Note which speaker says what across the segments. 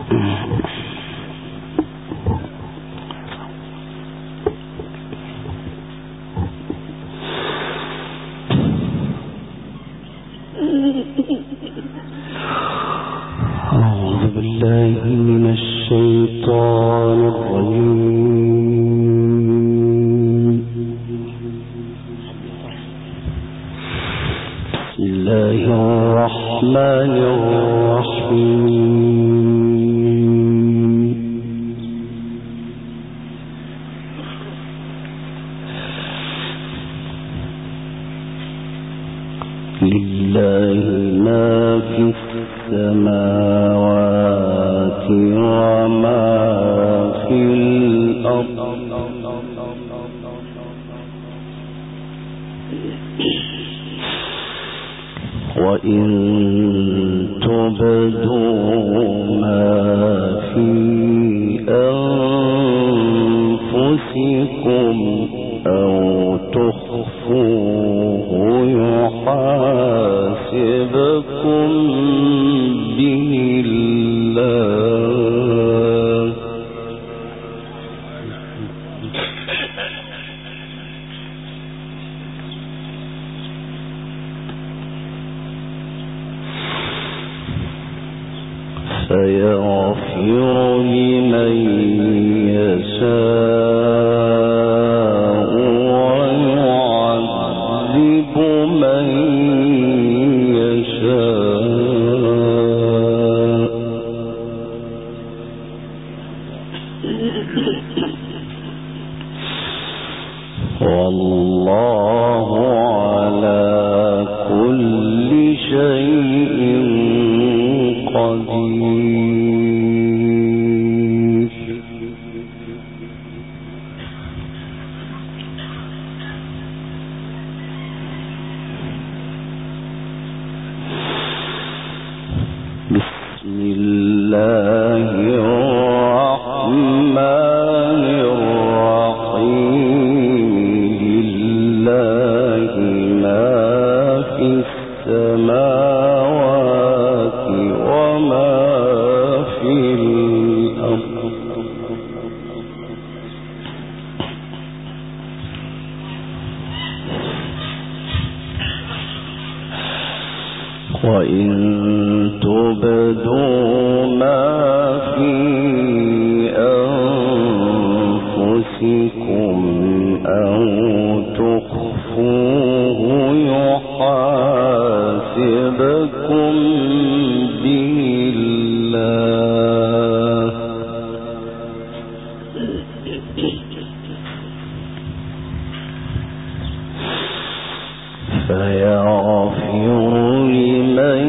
Speaker 1: أعوذ بالله من الشيطان الرجيم. بسم الله الرحمن الرحيم. لله ما في السماوات وما في الأرض وإن تبدوا ما في أنفسكم أو تخفوه يحاسبكم به الله فيغفر لمن يشاء ويعذب من يشاء والله على كل شيء قدير. بسم الله الرحمن الرحيم. لله ما في السماوات وما في الأرض وإن تبدوا ما في أنفسكم أو تخفوه يحاسبكم به الله فيغفر لمن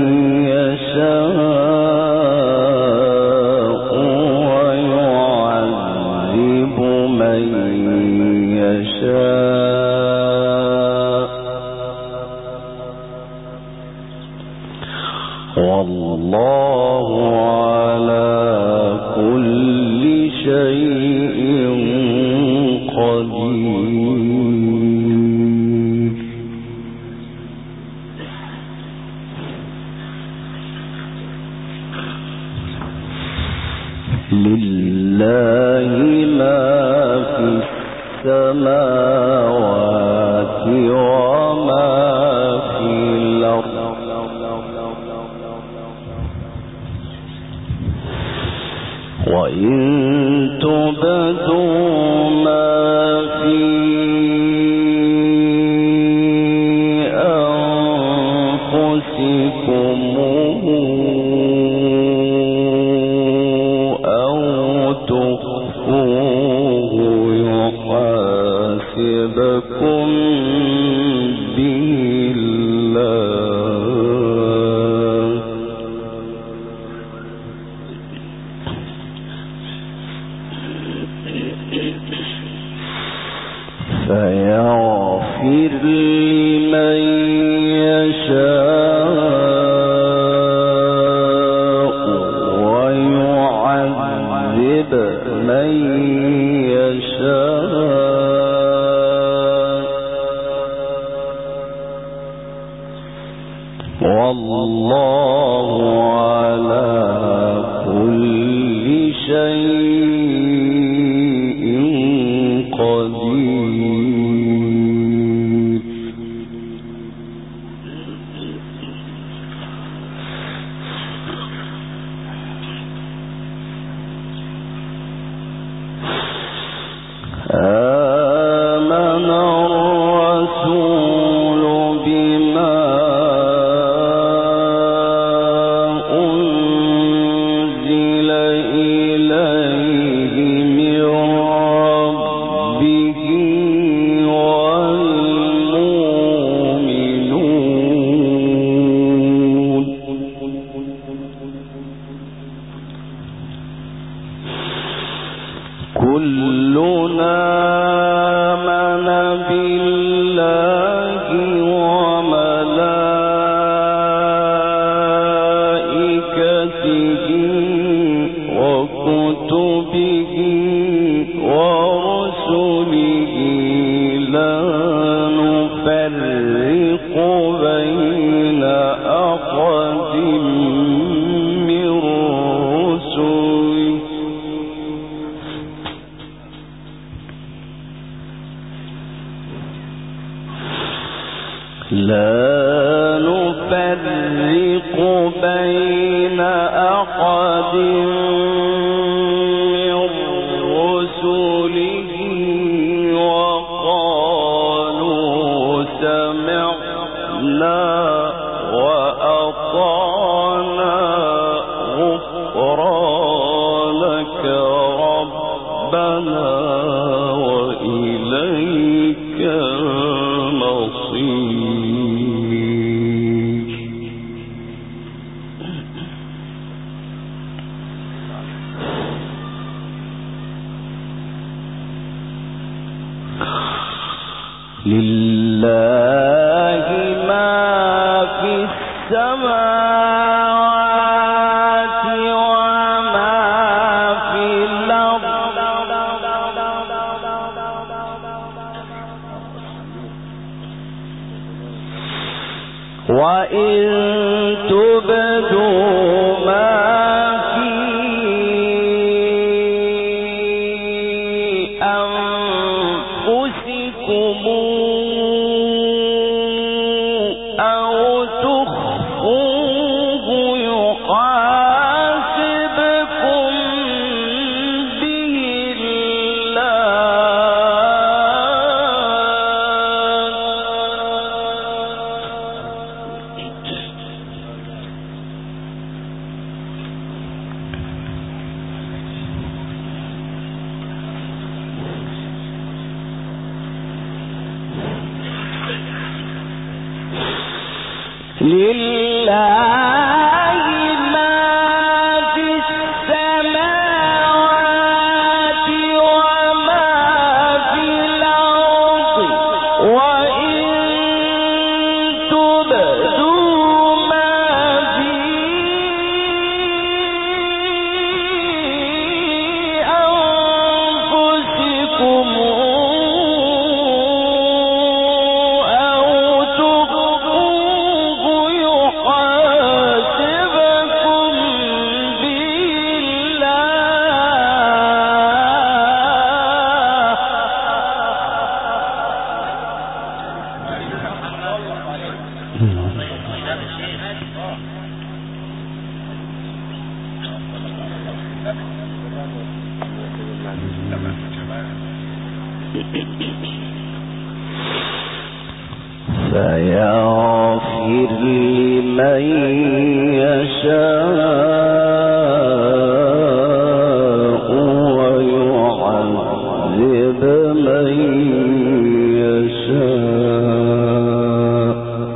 Speaker 1: يشاء ويعذب من يشاء والله على كل شيء قدير. لله ما في السماوات وما في الأرض وإن تبدوا ما في أنفسكم أو تخفوه يحاسبكم به الله فيغفر لمن يشاء ويعذب من يشاء والله على كل وكتبه ورسله لا نفرق بين أحد من رسله بين أحد من رسله وقالوا سمعنا وأطعنا غفرانك ربنا وإليك المصير. لله ما في السماوات وما في الأرض وإن تبدوا ما في أنفسكم أو تخفوه يحاسبكم به لله ما في السماوات وما في الأرض وإن تبدوا ما في أنفسكم فيغفر لمن يشاء ويعذب من يشاء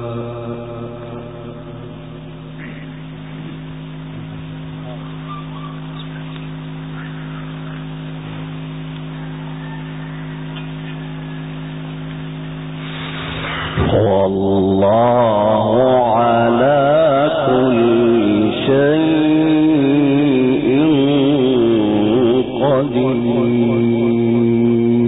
Speaker 1: والله على كل شيء قدير.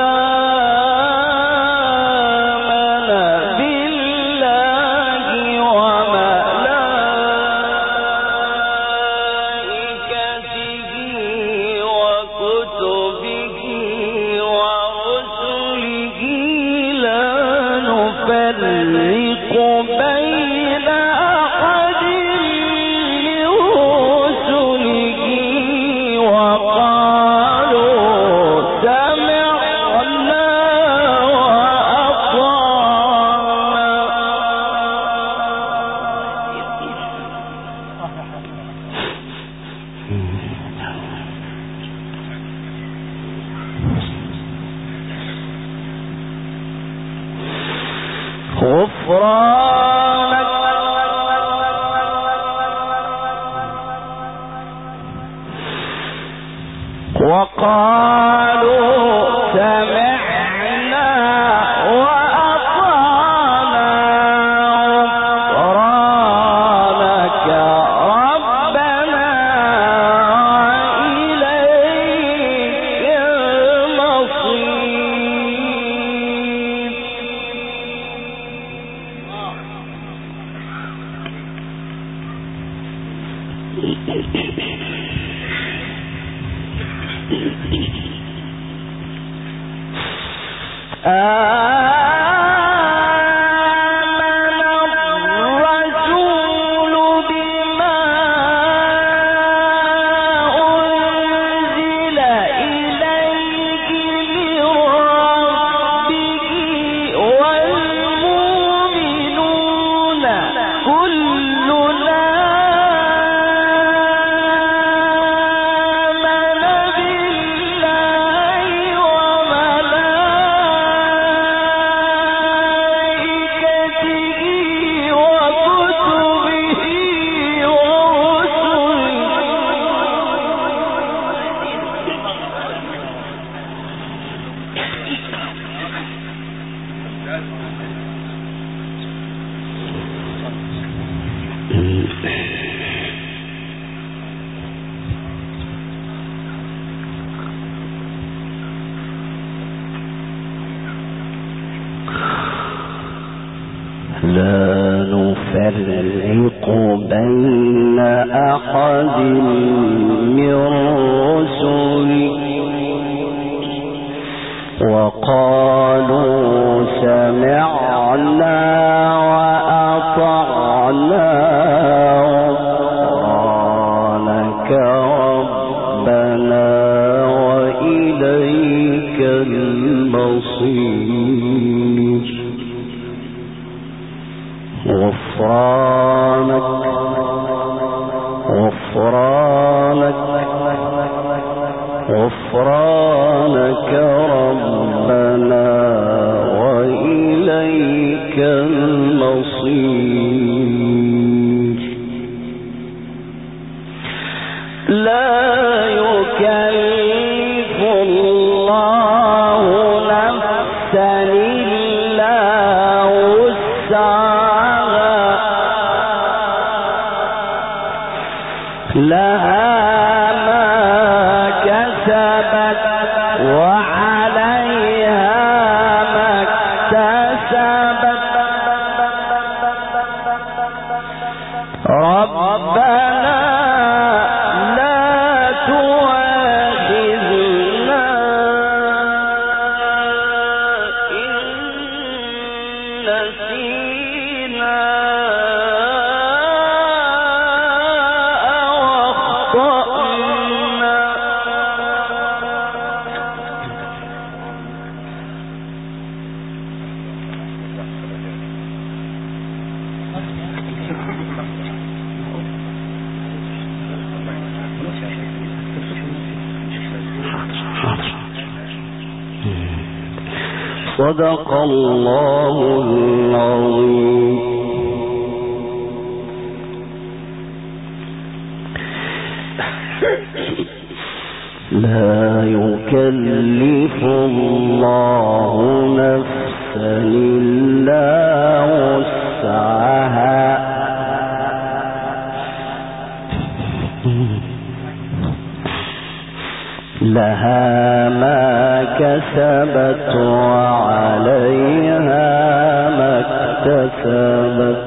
Speaker 1: كلنا آمن بالله لا نفرق بين أحد من رسله وقالوا سمعنا وأطعنا غفرانك ربنا وإليك المصير. غفرانك غفرانك غفرانك ربنا وإليك المصير. لا يكلف الله نفسا إلا وسعها لها ما كسبت وعليها ما اكتسبت. ربنا لا تؤاخذنا إن نسينا صدق الله العظيم. لا يكلف الله نفسا إلا وسعها لها ما كسبت وعليها ما اكتسبت.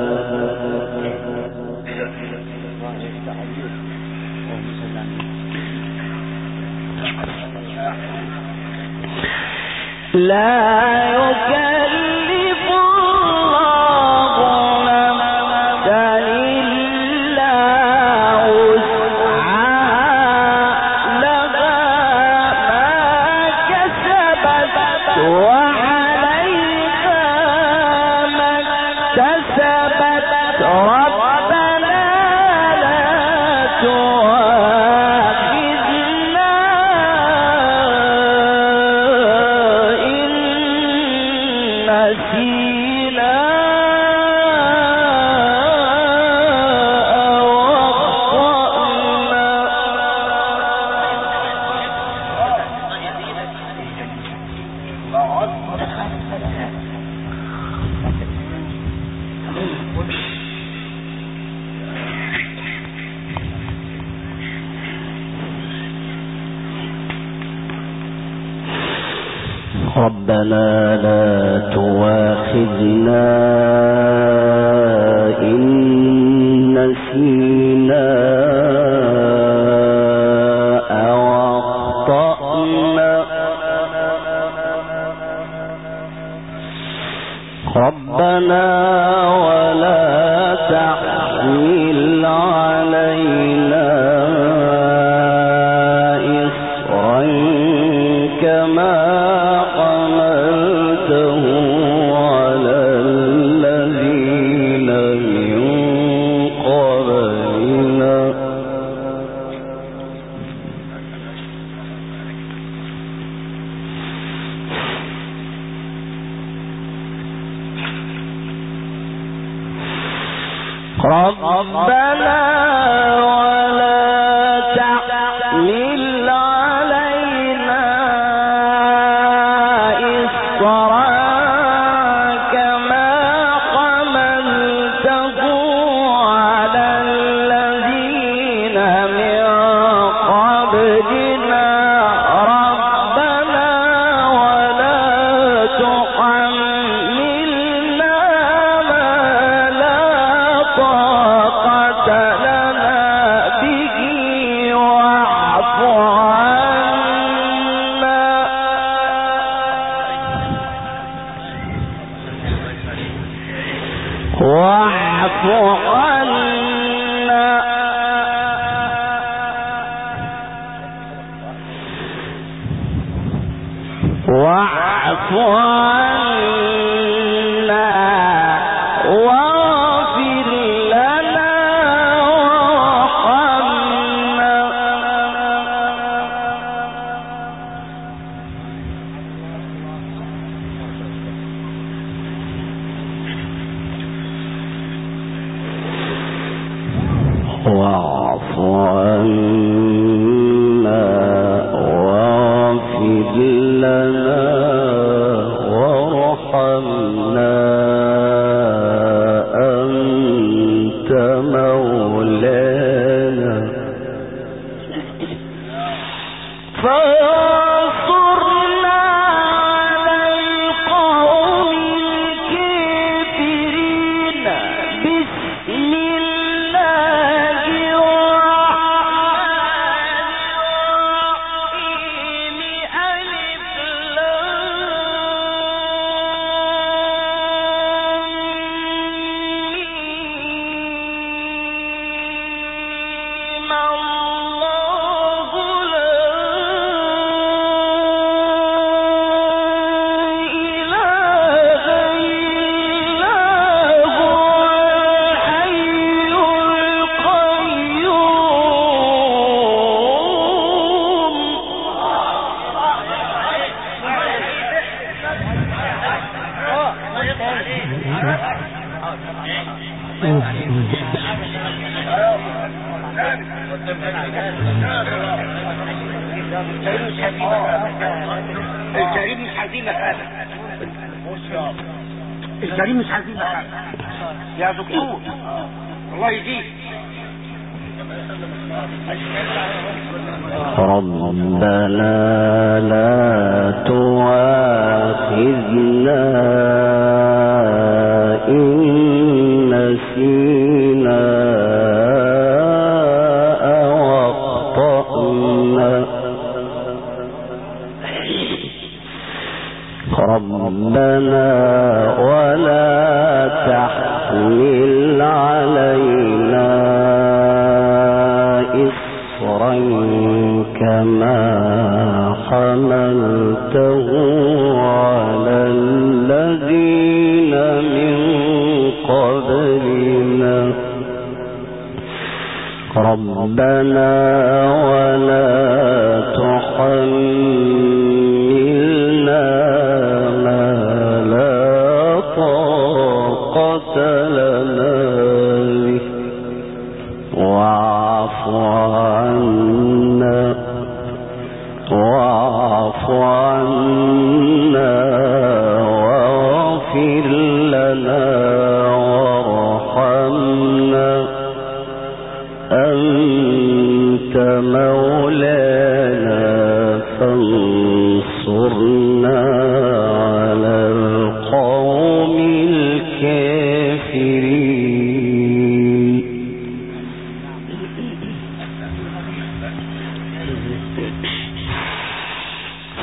Speaker 1: لا يكلف الله نفسا إلا وسعها لها ما كسبت وعليها ما اكتسبت. ربنا لا تؤاخذنا إن نسينا أو أخطأنا. ربنا لا تواخذنا إن نسينا أو أخطأنا ربنا ولا تحمل علينا إصرا كما حملته على الذين من قبلنا ربنا ولا تحمل علينا إصرا كما حملته على الذين من قبلنا ربنا ولا تحملنا ما لا طاقة لنا به واعف عنا واعف عنا واغفر لنا وارحمنا واعف عنا واغفر لنا وارحمنا أنت مولانا فانصرنا على القوم الكافرين بسم الله الرحمن الرحيم
Speaker 2: الجريم مش عايزين هذا. الجريم مش عايزين هذا يا دكتور، الله يجيك.
Speaker 1: ربنا لا تواخذنا إن نسينا أو أخطأنا ربنا ولا تحمل علينا إصرا كما حملته على الذين من قبلنا ربنا ولا تحملنا ما لا طاقة لنا به واعف عنا واغفر لنا وارحمنا أنت مولانا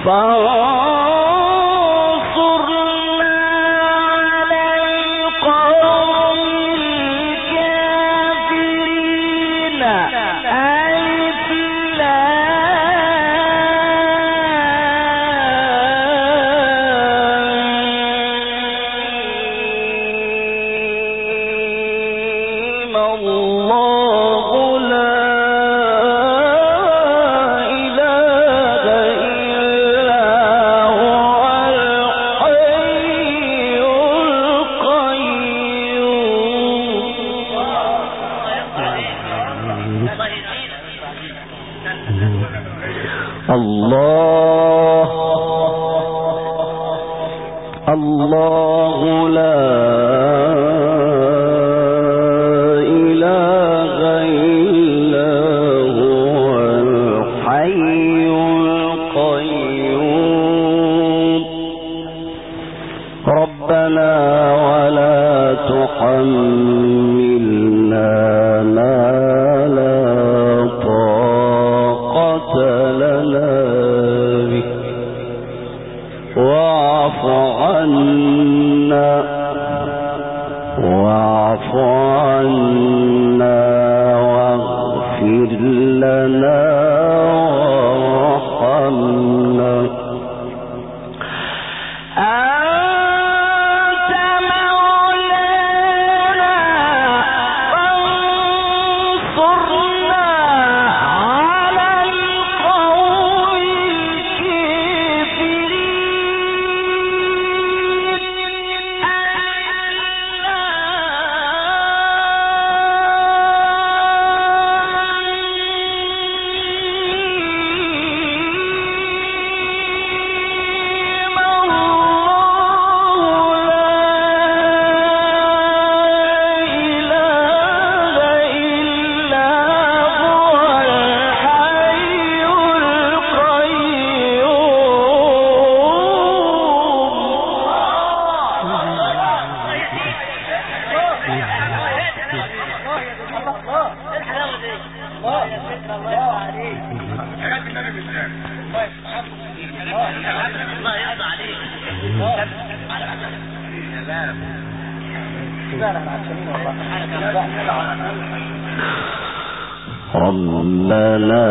Speaker 1: ربنا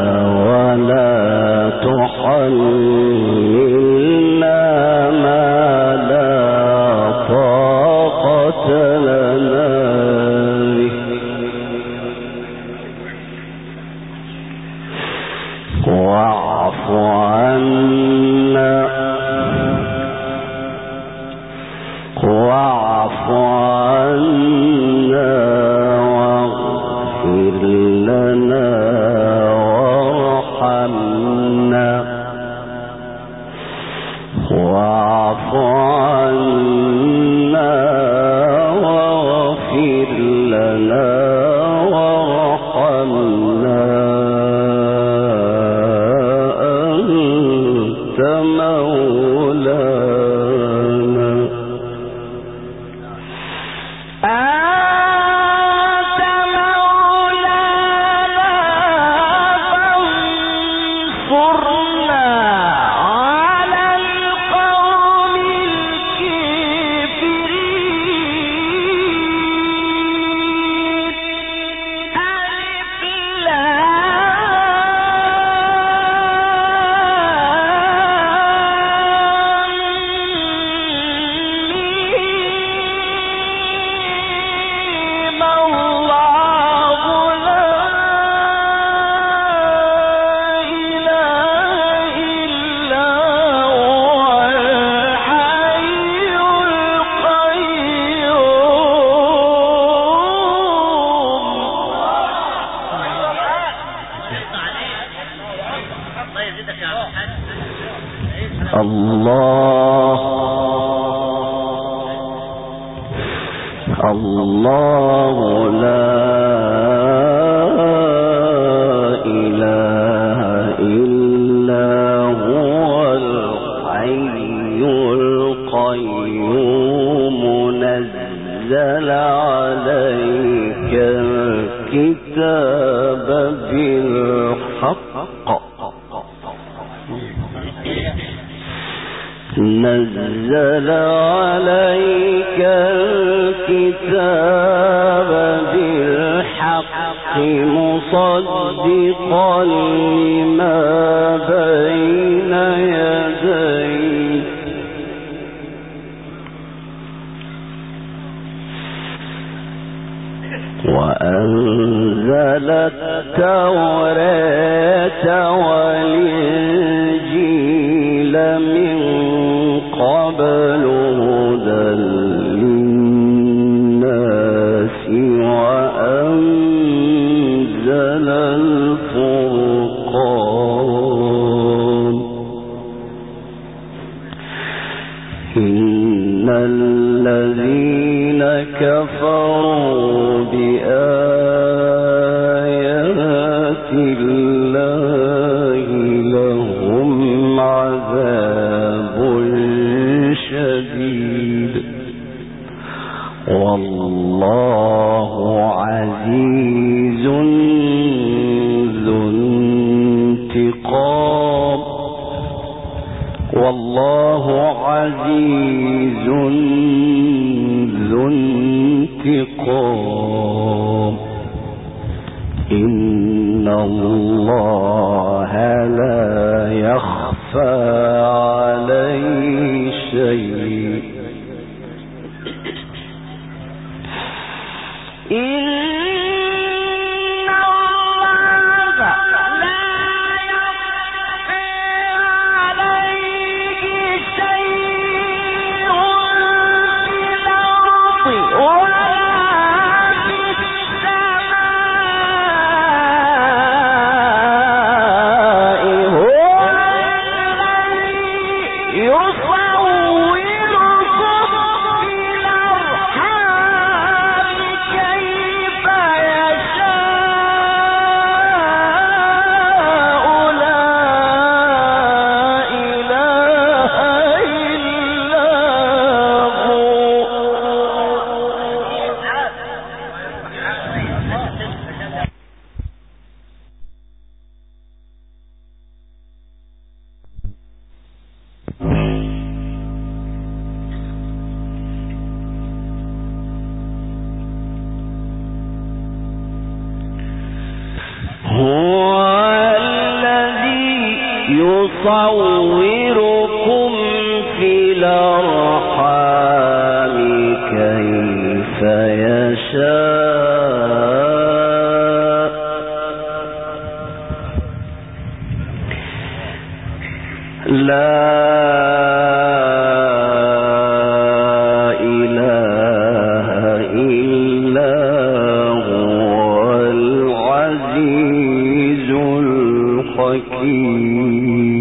Speaker 1: ولا تحملنا ما لا طاقة لنا به واعف عنا واغفر لنا وارحمنا واعف عنا واغفر لنا وارحمنا أنت مولانا الله لا إله إلا هو الحي القيوم نزل عليك الكتاب بالحق أنزل عليك الكتاب بالحق مصدقا لما بين يديه وأنزل التوراة والإنجيل من قبل هدى للناس وأنزل الفرقان إن الذين كفروا بآيات الله لهم عذاب شديد والله عزيز ذو انتقام والله عزيز ذو انتقام إن الله لا يخفى عليه شيء يصوركم في الأرحام كيف يشاء لا إله إلا هو العزيز الحكيم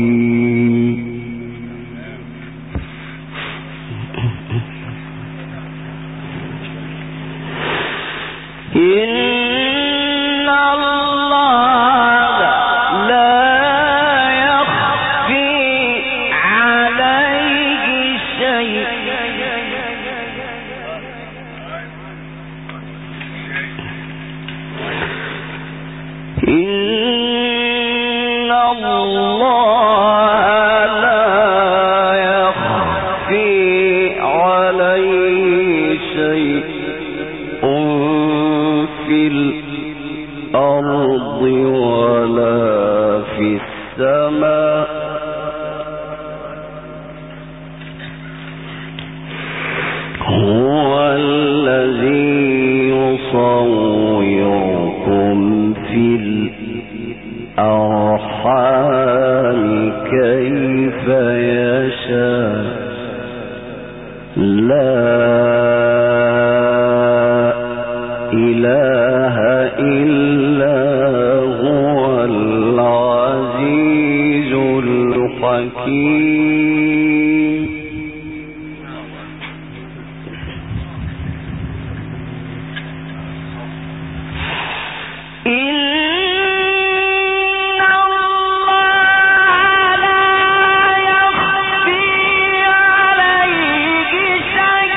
Speaker 1: إن الله لا يخفي عليه شيء إن الله لا يخفي عليه شيء في الأرض ولا في السماء هو الذي يصوركم في الأرحام كيف يشاء لا إله إلا هو العزيز الحكيم إن الله لا يخفي عليه شيء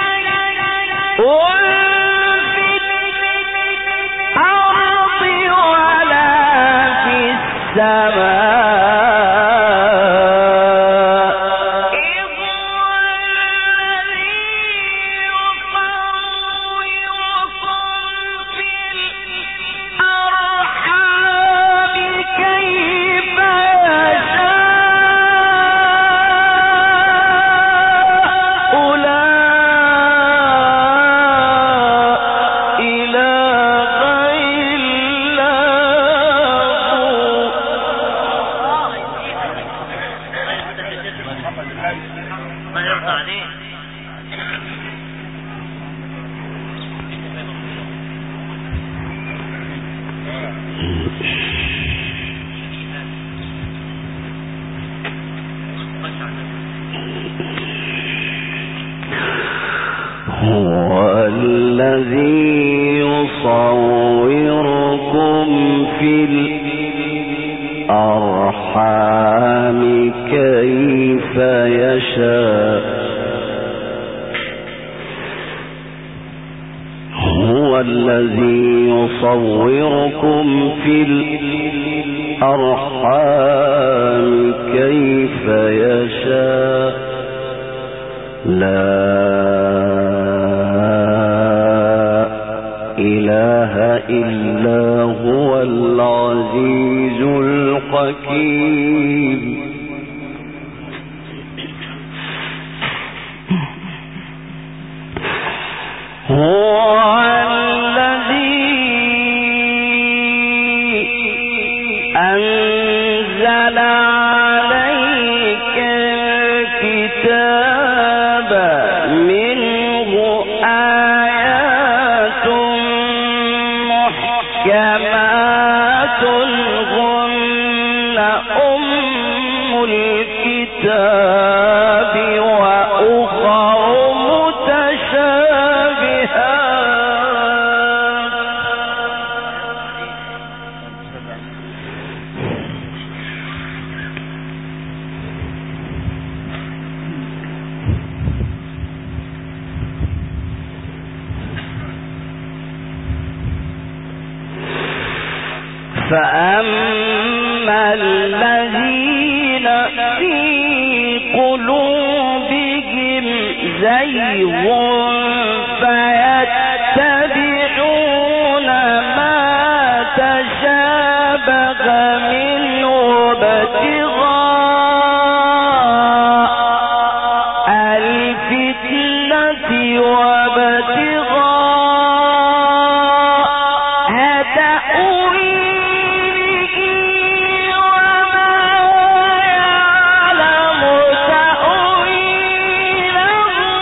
Speaker 1: السماء الذي يصوركم في الأرحام كيف يشاء لا إله إلا هو العزيز الحكيم. هو الذي أنزل عليك الكتاب منه آيات محكمات هن أم الكتاب وأخر فأما الذين في قلوبهم زيغ فيتبعون ما تشابه منه ابتغاء الفتنة وابتغاء تأويله وما يعلم تأويله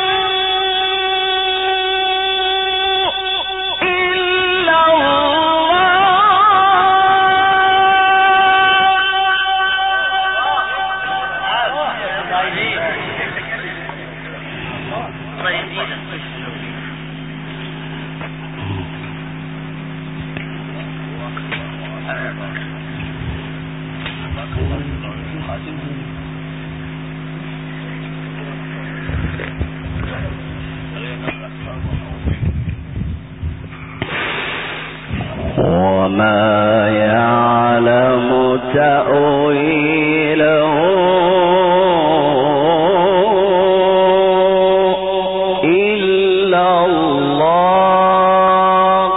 Speaker 1: إلا وما يعلم تأويله إلا الله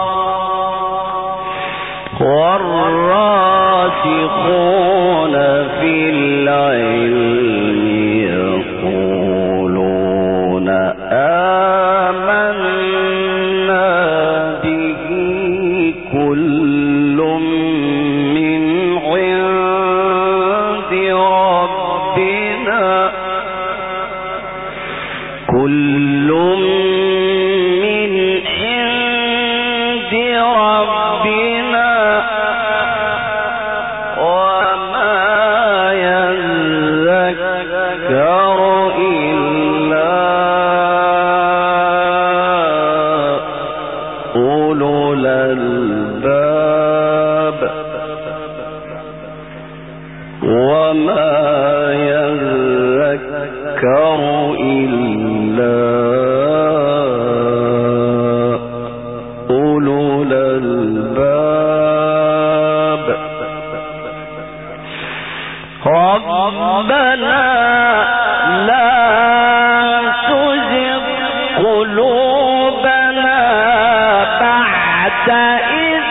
Speaker 1: والراسخون في العلم يقولون آمنا به كل من عند ربنا كل من عند ربنا وما يذكر إلا أولو الألباب وما يذكر إلا أولو الألباب. ربنا لا تزغ قلوبنا بعد إذ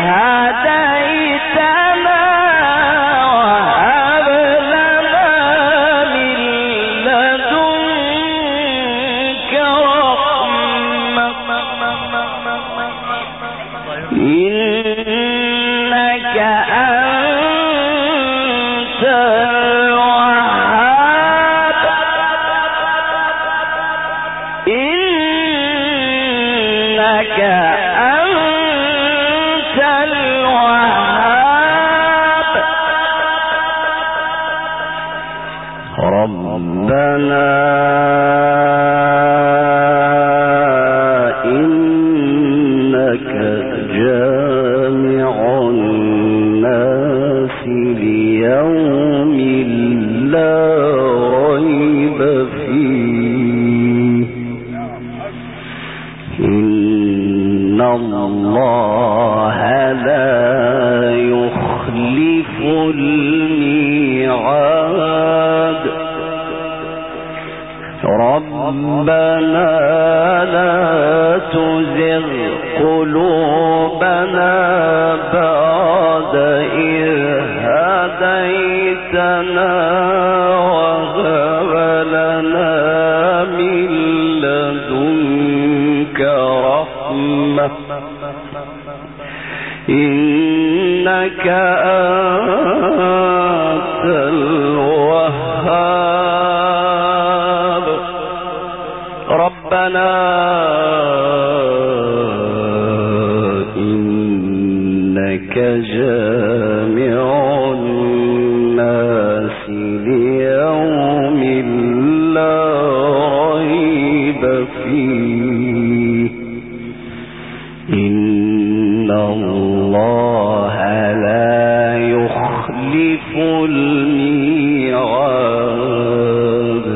Speaker 1: هديتنا وهب لنا من لدنك رحمة إنك أنت الوهاب إنك أنت الوهاب. ربنا إنك جامع الناس ليوم لا ريب فيه إن الله الله لا يخلف الميعاد ربنا لا تزغ قلوبنا بعد إذ هديتنا وهب لنا من لدنك رحمة إنك أنت الوهاب ربنا إنك جامع الناس ليوم لا ريب فيه إن الله لا يخلف الميعاد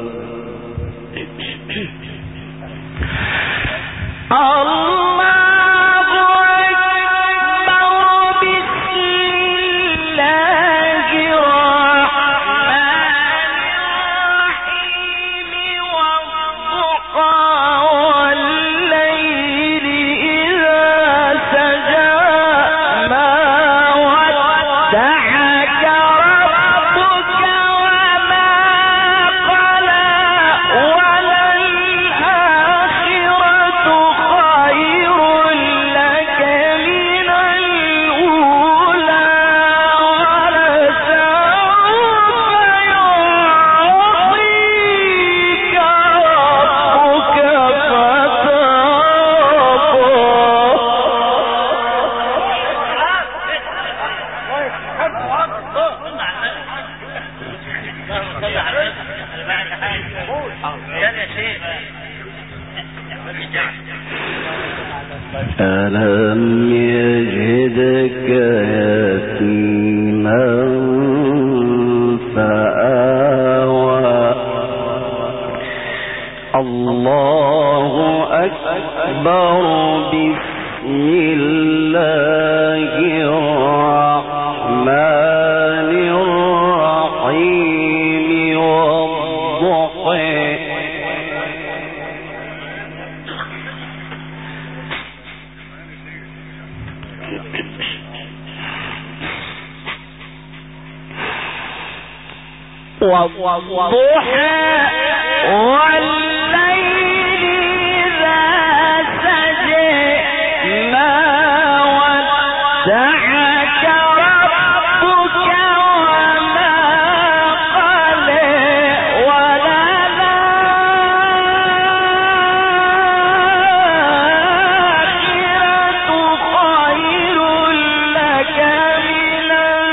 Speaker 1: ألم يجدك يتيما فآوى الله أكبر بسم الله الرحمن الرحيم والضحى والضحى والليل إذا سجى ما ودعك ربك وما قلى وللآخرة خير لك من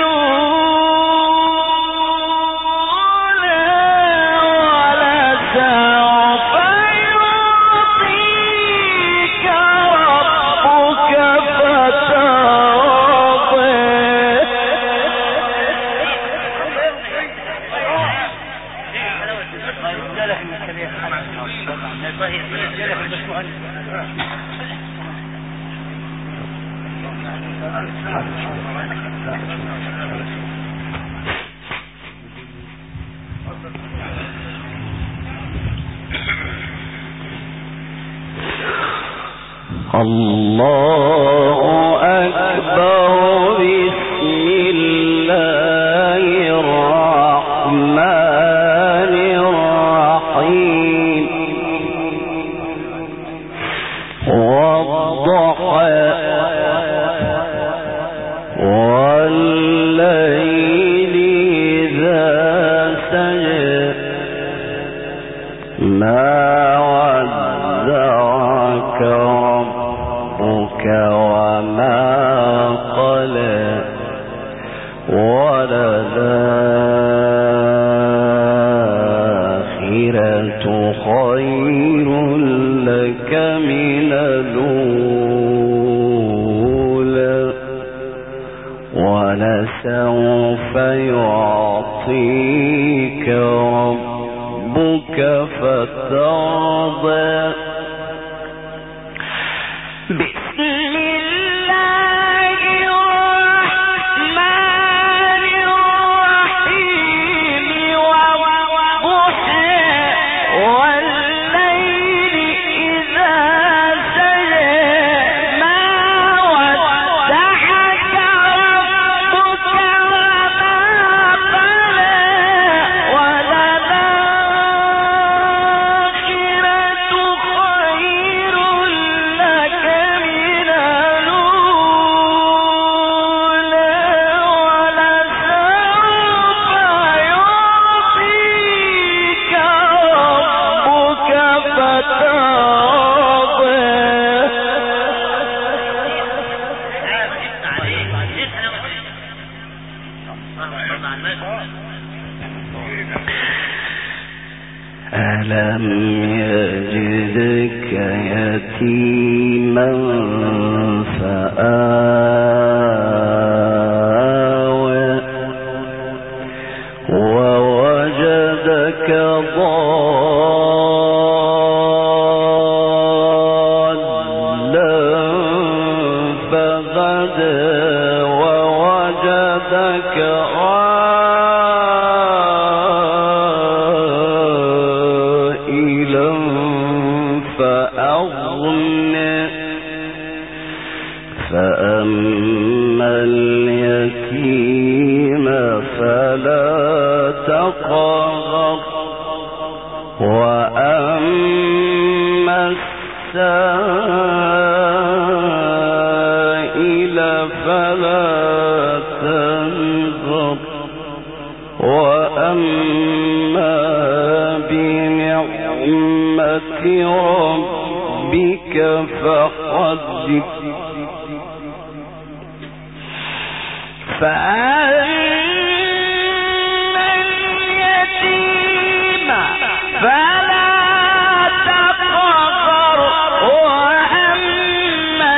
Speaker 1: الله أكبر بسم الله الرحمن الرحيم والضحى والليل إذا سجى ما ودعك ربك وما قلى وللآخرة خير لك من الأولى ولسوف يعطيك ربك فترضى بسم ألم يجدك يتيما فآوى ووجدك ضالا فهدى ووجدك فأما اليتيم فلا تقهر وأما السائل فلا تنهر وأما بنعمة ربك فحدث فأما اليتيم فلا تقهر وأما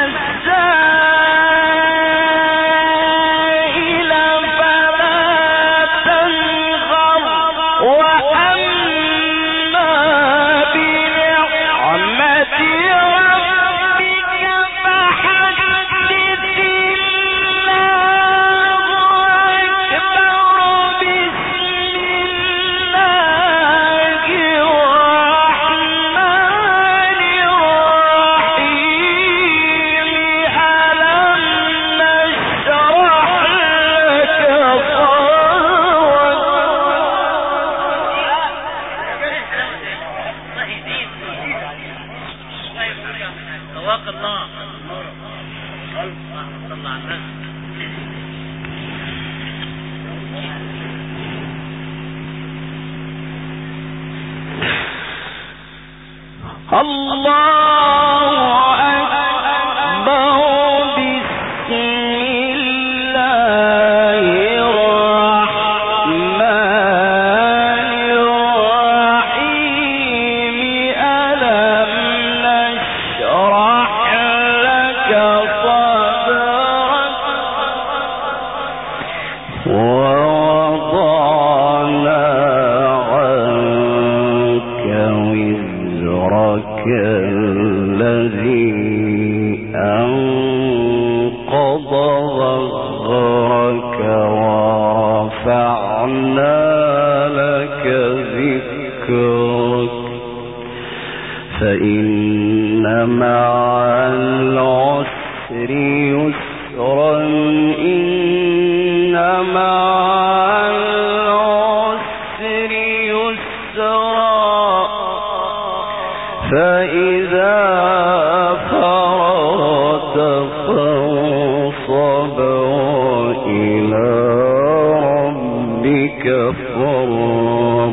Speaker 1: السائل فلا تنهر وأما بنعمة ربك فحدث فإن مع العسر يسرا إن مع العسر يسرا فإذا فرغت فانصب وإلى ربك فارغب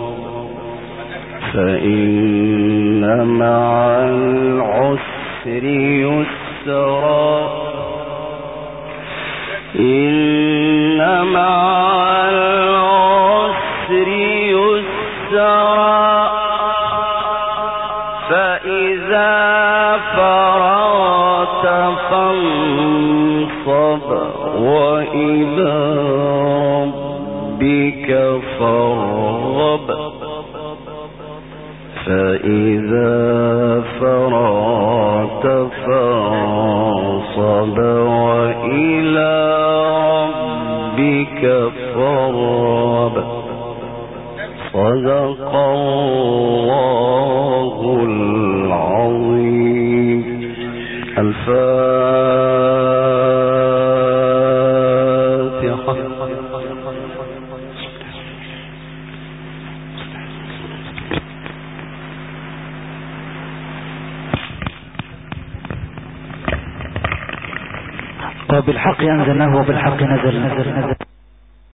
Speaker 1: فإن مع العسر يسرا إن مع العسر يسرا فإذا فرغت فانصب وإلى ربك فارغب فإذا فرغت فانصب وإلى ربك فارغب صدق الله العظيم. الفاتحة.
Speaker 3: وبالحق أنزلناه وبالحق نزل